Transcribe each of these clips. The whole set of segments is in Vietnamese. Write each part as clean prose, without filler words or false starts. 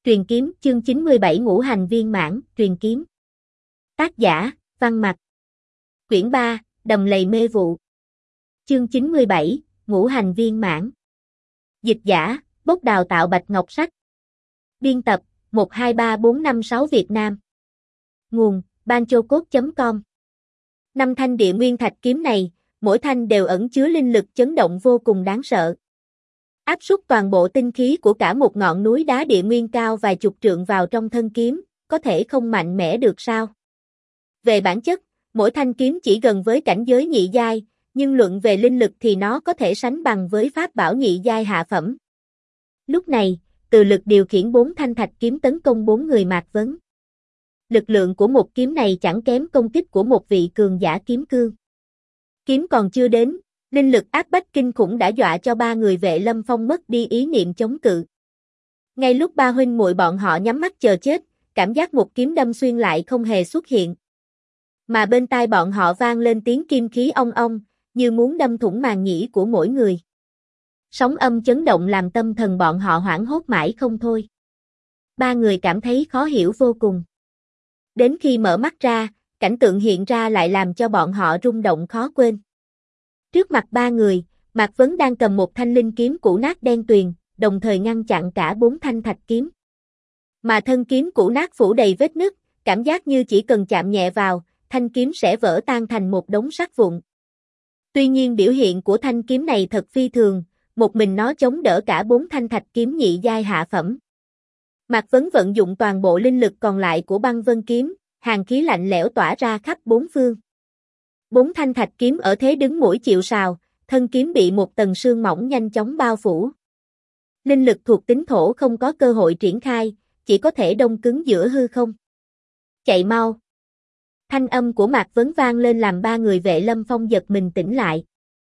Truyền kiếm chương 97 ngũ hành viên mãn, truyền kiếm. Tác giả, Văn Mặc. Quyển 3, Đầm lầy mê vụ. Chương 97, ngũ hành viên mãn. Dịch giả, Bốc đào tạo Bạch Ngọc Sách. Biên tập, 123456 Việt Nam. Nguồn, banchocode.com. 5 thanh địa nguyên thạch kiếm này, mỗi thanh đều ẩn chứa linh lực chấn động vô cùng đáng sợ. Áp suất toàn bộ tinh khí của cả một ngọn núi đá địa nguyên cao vài chục trượng vào trong thân kiếm, có thể không mạnh mẽ được sao? Về bản chất, mỗi thanh kiếm chỉ gần với cảnh giới nhị giai, nhưng luận về linh lực thì nó có thể sánh bằng với pháp bảo nhị giai hạ phẩm. Lúc này, Từ Lực điều khiển 4 thanh thạch kiếm tấn công 4 người Mạc Vấn. Lực lượng của một kiếm này chẳng kém công kích của một vị cường giả kiếm cương. Kiếm còn chưa đến, linh lực áp bách kinh khủng đã dọa cho 3 người Vệ Lâm Phong mất đi ý niệm chống cự. Ngay lúc 3 huynh muội bọn họ nhắm mắt chờ chết, cảm giác một kiếm đâm xuyên lại không hề xuất hiện. Mà bên tai bọn họ vang lên tiếng kim khí ong ong, như muốn đâm thủng màng nhĩ của mỗi người. Sóng âm chấn động làm tâm thần bọn họ hoảng hốt mãi không thôi. 3 người cảm thấy khó hiểu vô cùng. Đến khi mở mắt ra, cảnh tượng hiện ra lại làm cho bọn họ rung động khó quên. Trước mặt 3 người, Mạc Vấn đang cầm một thanh linh kiếm cũ nát đen tuyền, đồng thời ngăn chặn cả 4 thanh thạch kiếm. Mà thân kiếm cũ nát phủ đầy vết nứt, cảm giác như chỉ cần chạm nhẹ vào, thanh kiếm sẽ vỡ tan thành một đống sắt vụn. Tuy nhiên biểu hiện của thanh kiếm này thật phi thường, một mình nó chống đỡ cả 4 thanh thạch kiếm nhị giai hạ phẩm. Mạc Vấn vận dụng toàn bộ linh lực còn lại của băng vân kiếm, hàn khí lạnh lẽo tỏa ra khắp 4 phương. 4 thanh thạch kiếm ở thế đứng mũi chịu sào, thân kiếm bị một tầng sương mỏng nhanh chóng bao phủ. Linh lực thuộc tính thổ không có cơ hội triển khai, chỉ có thể đông cứng giữa hư không. Chạy mau! Thanh âm của Mạc Vấn vang lên làm 3 người Vệ Lâm Phong giật mình tỉnh lại.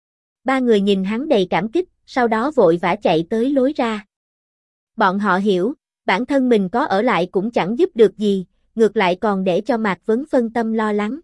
3 người nhìn hắn đầy cảm kích, sau đó vội vã chạy tới lối ra. Bọn họ hiểu, bản thân mình có ở lại cũng chẳng giúp được gì, ngược lại còn để cho Mạc Vấn phân tâm lo lắng.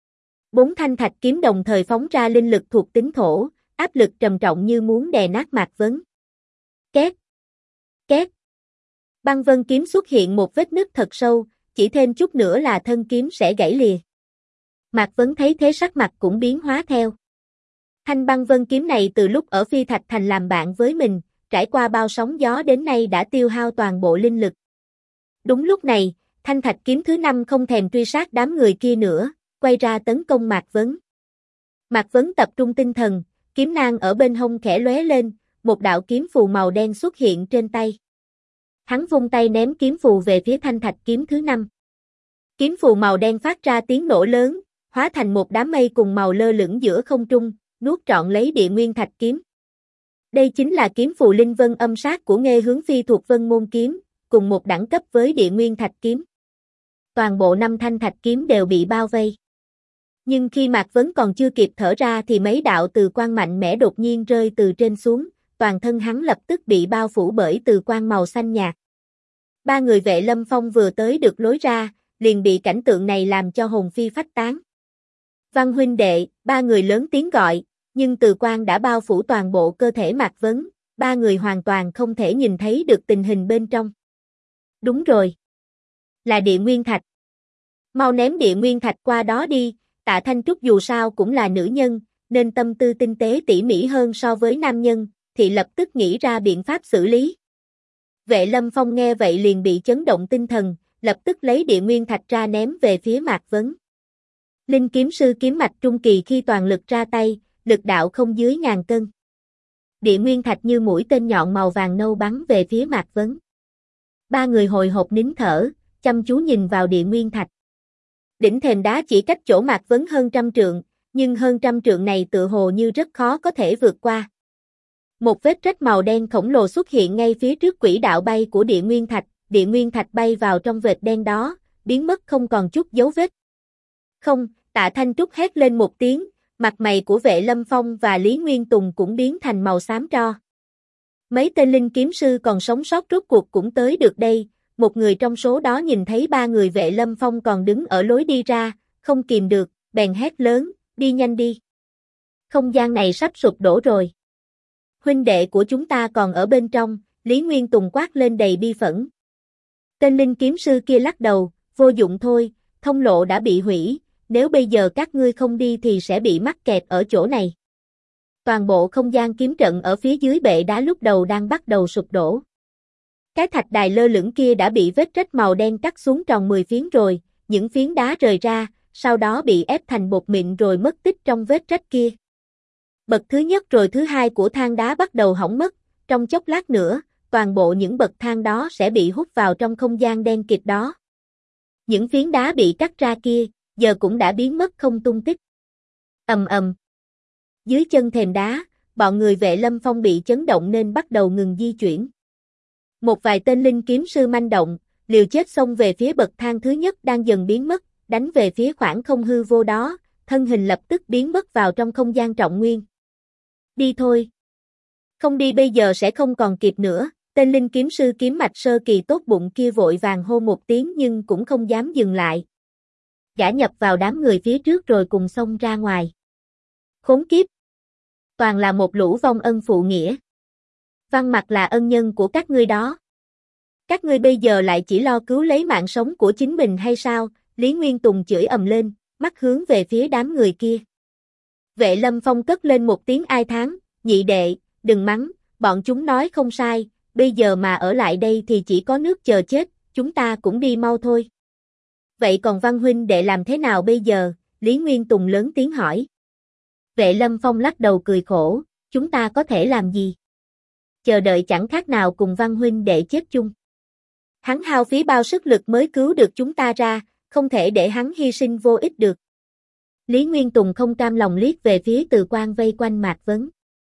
4 thanh thạch kiếm đồng thời phóng ra linh lực thuộc tính thổ, áp lực trầm trọng như muốn đè nát Mạc Vấn. Két! Két! Băng vân kiếm xuất hiện một vết nứt thật sâu, chỉ thêm chút nữa là thân kiếm sẽ gãy lìa. Mạc Vấn thấy thế sắc mặt cũng biến hóa theo. Thanh băng vân kiếm này từ lúc ở Phi Thạch Thành làm bạn với mình, trải qua bao sóng gió đến nay đã tiêu hao toàn bộ linh lực. Đúng lúc này, thanh thạch kiếm thứ 5 không thèm truy sát đám người kia nữa, quay ra tấn công Mạc Vấn. Mạc Vấn tập trung tinh thần, kiếm nang ở bên hông khẽ lóe lên, một đạo kiếm phù màu đen xuất hiện trên tay. Hắn vung tay ném kiếm phù về phía thanh thạch kiếm thứ 5. Kiếm phù màu đen phát ra tiếng nổ lớn, hóa thành một đám mây cùng màu lơ lửng giữa không trung, nuốt trọn lấy địa nguyên thạch kiếm. Đây chính là kiếm phù linh vân âm sát của Nghê Hướng Phi thuộc Vân Môn kiếm, cùng một đẳng cấp với địa nguyên thạch kiếm. Toàn bộ 5 thanh thạch kiếm đều bị bao vây. Nhưng khi Mạc Vấn còn chưa kịp thở ra thì mấy đạo từ quang mạnh mẽ đột nhiên rơi từ trên xuống, toàn thân hắn lập tức bị bao phủ bởi từ quang màu xanh nhạt. 3 người Vệ Lâm Phong vừa tới được lối ra, liền bị cảnh tượng này làm cho hồn phi phách tán. Văn huynh đệ, 3 người lớn tiếng gọi, nhưng từ quang đã bao phủ toàn bộ cơ thể Mạc Vấn, 3 người hoàn toàn không thể nhìn thấy được tình hình bên trong. Đúng rồi. Là địa nguyên thạch. Mau ném địa nguyên thạch qua đó đi, Tạ Thanh Trúc dù sao cũng là nữ nhân, nên tâm tư tinh tế tỉ mỉ hơn so với nam nhân, thì lập tức nghĩ ra biện pháp xử lý. Vệ Lâm Phong nghe vậy liền bị chấn động tinh thần, lập tức lấy địa nguyên thạch ra ném về phía Mạc Vấn. Linh kiếm sư kiếm mạch trung kỳ khi toàn lực ra tay, lực đạo không dưới 1000 cân. Địa nguyên thạch như mũi tên nhọn màu vàng nâu bắn về phía Mạc Vấn. 3 người hồi hộp nín thở, chăm chú nhìn vào địa nguyên thạch. Đỉnh thềm đá chỉ cách chỗ Mạc Vấn hơn 100 trượng, nhưng hơn 100 trượng này tựa hồ như rất khó có thể vượt qua. Một vết rách màu đen khổng lồ xuất hiện ngay phía trước quỹ đạo bay của địa nguyên thạch bay vào trong vệt đen đó, biến mất không còn chút dấu vết. Không, Tạ Thanh Trúc hét lên một tiếng, mặt mày của Vệ Lâm Phong và Lý Nguyên Tùng cũng biến thành màu xám tro. Mấy tên linh kiếm sư còn sống sót rốt cuộc cũng tới được đây, một người trong số đó nhìn thấy 3 người Vệ Lâm Phong còn đứng ở lối đi ra, không kìm được, bèn hét lớn, đi nhanh đi. Không gian này sắp sụp đổ rồi. Huynh đệ của chúng ta còn ở bên trong, Lý Nguyên Tùng quát lên đầy bi phẫn. Tên linh kiếm sư kia lắc đầu, vô dụng thôi, thông lộ đã bị hủy, nếu bây giờ các ngươi không đi thì sẽ bị mắc kẹt ở chỗ này. Toàn bộ không gian kiếm trận ở phía dưới bệ đá lúc đầu đang bắt đầu sụp đổ. Cái thạch đài lơ lửng kia đã bị vết rách màu đen cắt xuống tròn 10 phiến rồi, những phiến đá rời ra, sau đó bị ép thành bột mịn rồi mất tích trong vết rách kia. Bậc thứ nhất rồi thứ hai của thang đá bắt đầu hỏng mất, trong chốc lát nữa, toàn bộ những bậc thang đó sẽ bị hút vào trong không gian đen kịt đó. Những phiến đá bị cắt ra kia, giờ cũng đã biến mất không tung tích. Ầm ầm. Dưới chân thềm đá, bọn người Vệ Lâm Phong bị chấn động nên bắt đầu ngừng di chuyển. Một vài tên linh kiếm sư manh động, liều chết xông về phía bậc thang thứ nhất đang dần biến mất, đánh về phía khoảng không hư vô đó, thân hình lập tức biến mất vào trong không gian trọng nguyên. Đi thôi. Không đi bây giờ sẽ không còn kịp nữa, tên linh kiếm sư kiếm mạch sơ kỳ tốt bụng kia vội vàng hô một tiếng nhưng cũng không dám dừng lại. Gã nhập vào đám người phía trước rồi cùng xông ra ngoài. Khốn kiếp! Toàn là một lũ vong ân phụ nghĩa. Văn Mặc là ân nhân của các ngươi đó. Các ngươi bây giờ lại chỉ lo cứu lấy mạng sống của chính mình hay sao? Lý Nguyên Tùng chửi ầm lên, mắt hướng về phía đám người kia. Vệ Lâm Phong cất lên một tiếng ai thán, nhị đệ, đừng mắng, bọn chúng nói không sai, bây giờ mà ở lại đây thì chỉ có nước chờ chết, chúng ta cũng đi mau thôi. Vậy còn Văn huynh đệ làm thế nào bây giờ? Lý Nguyên Tùng lớn tiếng hỏi. Vệ Lâm Phong lắc đầu cười khổ, chúng ta có thể làm gì? Chờ đợi chẳng khác nào cùng Văn huynh đệ chết chung. Hắn hao phí bao sức lực mới cứu được chúng ta ra, không thể để hắn hy sinh vô ích được. Lý Nguyên Tùng không cam lòng liếc về phía Từ Quan vây quanh Mạc Vấn.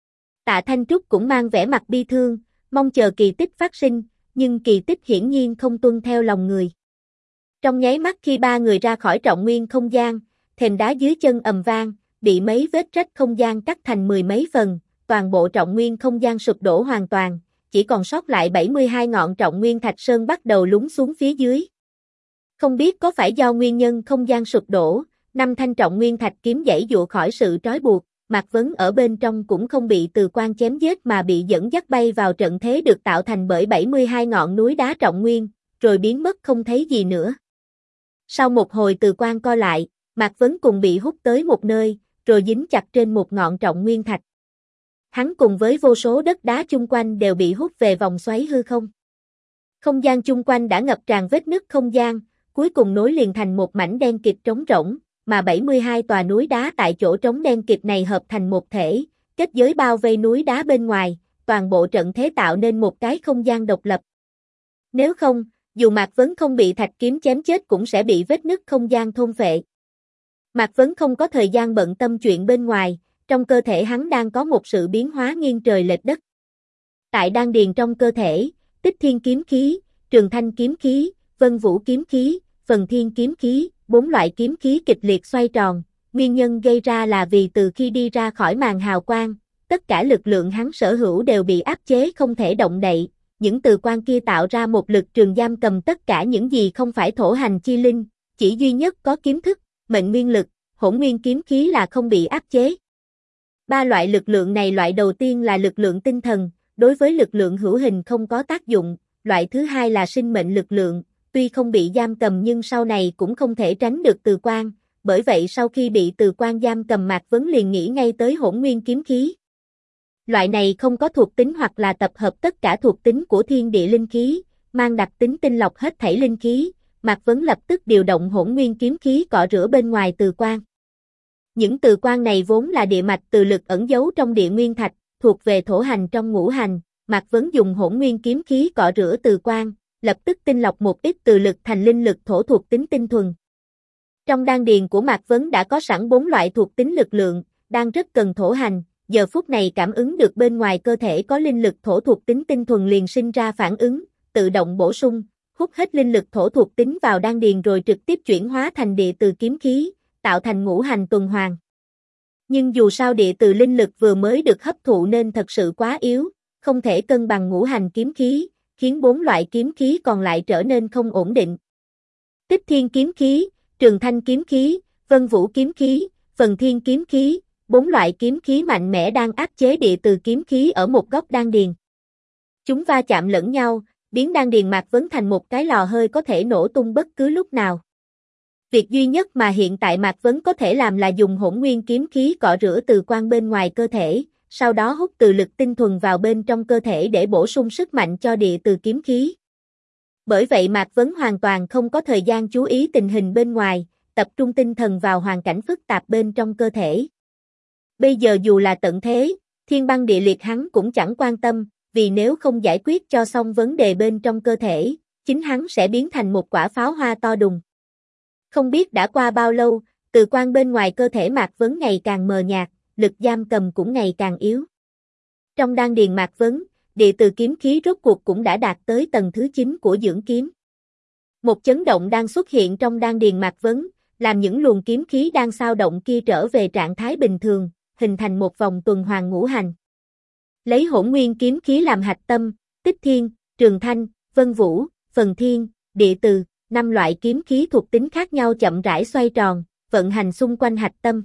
Tạ Thanh Trúc cũng mang vẻ mặt bi thương, mong chờ kỳ tích phát sinh, nhưng kỳ tích hiển nhiên không tuân theo lòng người. Trong nháy mắt khi ba người ra khỏi trọng nguyên không gian, thềm đá dưới chân ầm vang, bị mấy vết rách không gian cắt thành 10 mấy phần, toàn bộ trọng nguyên không gian sụp đổ hoàn toàn, chỉ còn sót lại 72 ngọn trọng nguyên thạch sơn bắt đầu lún xuống phía dưới. Không biết có phải do nguyên nhân không gian sụp đổ, 5 thanh trọng nguyên thạch kiếm giãy giụa khỏi sự trói buộc, Mạc Vấn ở bên trong cũng không bị Từ Quan chém giết mà bị dẫn dắt bay vào trận thế được tạo thành bởi 72 ngọn núi đá trọng nguyên, rồi biến mất không thấy gì nữa. Sau một hồi Từ Quan co lại, Mạc Vấn cùng bị hút tới một nơi, rồi dính chặt trên một ngọn trọng nguyên thạch. Hắn cùng với vô số đất đá chung quanh đều bị hút về vòng xoáy hư không. Không gian chung quanh đã ngập tràn vết nứt không gian, cuối cùng nối liền thành một mảnh đen kịt trống rỗng, mà 72 tòa núi đá tại chỗ trống đen kịt này hợp thành một thể, kết giới bao vây núi đá bên ngoài, toàn bộ trận thế tạo nên một cái không gian độc lập. Nếu không, dù Mạc Vấn không bị thạch kiếm chém chết cũng sẽ bị vết nứt không gian thôn phệ. Mạc Vấn không có thời gian bận tâm chuyện bên ngoài, trong cơ thể hắn đang có một sự biến hóa nghiêng trời lệch đất. Tại đan điền trong cơ thể, Tích Thiên kiếm khí, Trường Thanh kiếm khí, Vân Vũ kiếm khí, Phần Thiên kiếm khí, 4 loại kiếm khí kịch liệt xoay tròn, nguyên nhân gây ra là vì từ khi đi ra khỏi màn hào quang, tất cả lực lượng hắn sở hữu đều bị áp chế không thể động đậy, những từ quan kia tạo ra một lực trường giam cầm tất cả những gì không phải thổ hành chi linh, chỉ duy nhất có kiếm thức, mệnh nguyên lực, hỗn nguyên kiếm khí là không bị áp chế. Ba loại lực lượng này, loại đầu tiên là lực lượng tinh thần, đối với lực lượng hữu hình không có tác dụng, loại thứ hai là sinh mệnh lực lượng, tuy không bị giam cầm nhưng sau này cũng không thể tránh được Từ Quan, bởi vậy sau khi bị Từ Quan giam cầm Mạc Vấn liền nghĩ ngay tới hỗn nguyên kiếm khí. Loại này không có thuộc tính hoặc là tập hợp tất cả thuộc tính của thiên địa linh khí, mang đặc tính tinh lọc hết thảy linh khí, Mạc Vấn lập tức điều động hỗn nguyên kiếm khí cọ rửa bên ngoài Từ Quan. Những từ quan này vốn là địa mạch từ lực ẩn giấu trong địa nguyên thạch, thuộc về thổ hành trong ngũ hành, Mạc Vấn dùng hỗn nguyên kiếm khí cọ rửa từ quan, lập tức tinh lọc một ít từ lực thành linh lực thổ thuộc tính tinh thuần. Trong đan điền của Mạc Vấn đã có sẵn 4 loại thuộc tính lực lượng, đang rất cần thổ hành, giờ phút này cảm ứng được bên ngoài cơ thể có linh lực thổ thuộc tính tinh thuần liền sinh ra phản ứng, tự động bổ sung, hút hết linh lực thổ thuộc tính vào đan điền rồi trực tiếp chuyển hóa thành địa từ kiếm khí, tạo thành ngũ hành tuần hoàn. Nhưng dù sao địa từ linh lực vừa mới được hấp thụ nên thật sự quá yếu, không thể cân bằng ngũ hành kiếm khí, khiến 4 loại kiếm khí còn lại trở nên không ổn định. Tích Thiên kiếm khí, Trường Thanh kiếm khí, Vân Vũ kiếm khí, Phần Thiên kiếm khí, 4 loại kiếm khí mạnh mẽ đang áp chế địa từ kiếm khí ở một góc đan điền. Chúng va chạm lẫn nhau, biến đan điền Mạc Vấn thành một cái lò hơi có thể nổ tung bất cứ lúc nào. Việc duy nhất mà hiện tại Mạc Vấn có thể làm là dùng hỗn nguyên kiếm khí cọ rửa từ quan bên ngoài cơ thể, sau đó hút từ lực tinh thuần vào bên trong cơ thể để bổ sung sức mạnh cho địa từ kiếm khí. Bởi vậy Mạc Vấn hoàn toàn không có thời gian chú ý tình hình bên ngoài, tập trung tinh thần vào hoàn cảnh phức tạp bên trong cơ thể. Bây giờ dù là tận thế, thiên băng địa liệt hắn cũng chẳng quan tâm, vì nếu không giải quyết cho xong vấn đề bên trong cơ thể, chính hắn sẽ biến thành một quả pháo hoa to đùng. Không biết đã qua bao lâu, từ quan bên ngoài cơ thể Mạc Vấn ngày càng mờ nhạt, lực giam cầm cũng ngày càng yếu. Trong đan điền Mạc Vấn, địa từ kiếm khí rốt cuộc cũng đã đạt tới tầng thứ 9 của dưỡng kiếm. Một chấn động đang xuất hiện trong đan điền Mạc Vấn, làm những luồng kiếm khí đang xao động kia trở về trạng thái bình thường, hình thành một vòng tuần hoàn ngũ hành. Lấy hỗn nguyên kiếm khí làm hạch tâm, Tích Thiên, Trường Thanh, Vân Vũ, Phần Thiên, Địa Từ, 5 loại kiếm khí thuộc tính khác nhau chậm rãi xoay tròn, vận hành xung quanh hạch tâm.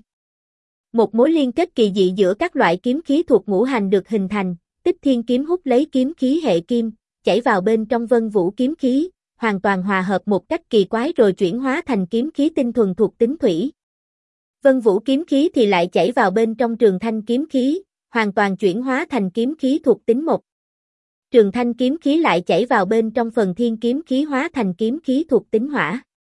Một mối liên kết kỳ dị giữa các loại kiếm khí thuộc ngũ hành được hình thành, Tích Thiên kiếm hút lấy kiếm khí hệ kim, chảy vào bên trong Vân Vũ kiếm khí, hoàn toàn hòa hợp một cách kỳ quái rồi chuyển hóa thành kiếm khí tinh thuần thuộc tính thủy. Vân Vũ kiếm khí thì lại chảy vào bên trong Trường Thanh kiếm khí, hoàn toàn chuyển hóa thành kiếm khí thuộc tính mộc. Trường Thanh kiếm khí lại chảy vào bên trong Phần Thiên kiếm khí hóa thành kiếm khí thuộc tính hỏa.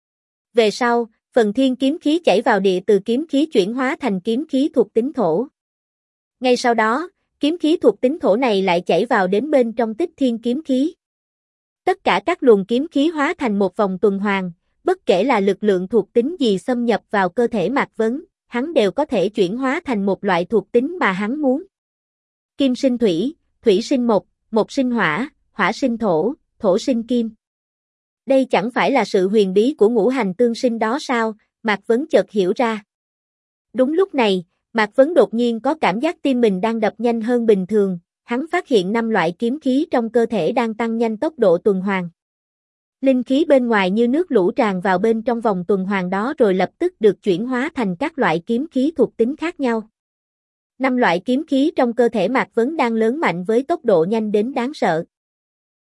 Về sau, Phần Thiên kiếm khí chảy vào địa từ kiếm khí chuyển hóa thành kiếm khí thuộc tính thổ. Ngay sau đó, kiếm khí thuộc tính thổ này lại chảy vào đến bên trong Tích Thiên kiếm khí. Tất cả các luồng kiếm khí hóa thành một vòng tuần hoàn, bất kể là lực lượng thuộc tính gì xâm nhập vào cơ thể Mạc Vấn, hắn đều có thể chuyển hóa thành một loại thuộc tính mà hắn muốn. Kim sinh thủy, thủy sinh mộc, mộc sinh hỏa, hỏa sinh thổ, thổ sinh kim. Đây chẳng phải là sự huyền bí của ngũ hành tương sinh đó sao, Mạc Vấn chợt hiểu ra. Đúng lúc này, Mạc Vấn đột nhiên có cảm giác tim mình đang đập nhanh hơn bình thường, hắn phát hiện 5 loại kiếm khí trong cơ thể đang tăng nhanh tốc độ tuần hoàn. Linh khí bên ngoài như nước lũ tràn vào bên trong vòng tuần hoàn đó rồi lập tức được chuyển hóa thành các loại kiếm khí thuộc tính khác nhau. 5 loại kiếm khí trong cơ thể Mạc Vấn đang lớn mạnh với tốc độ nhanh đến đáng sợ.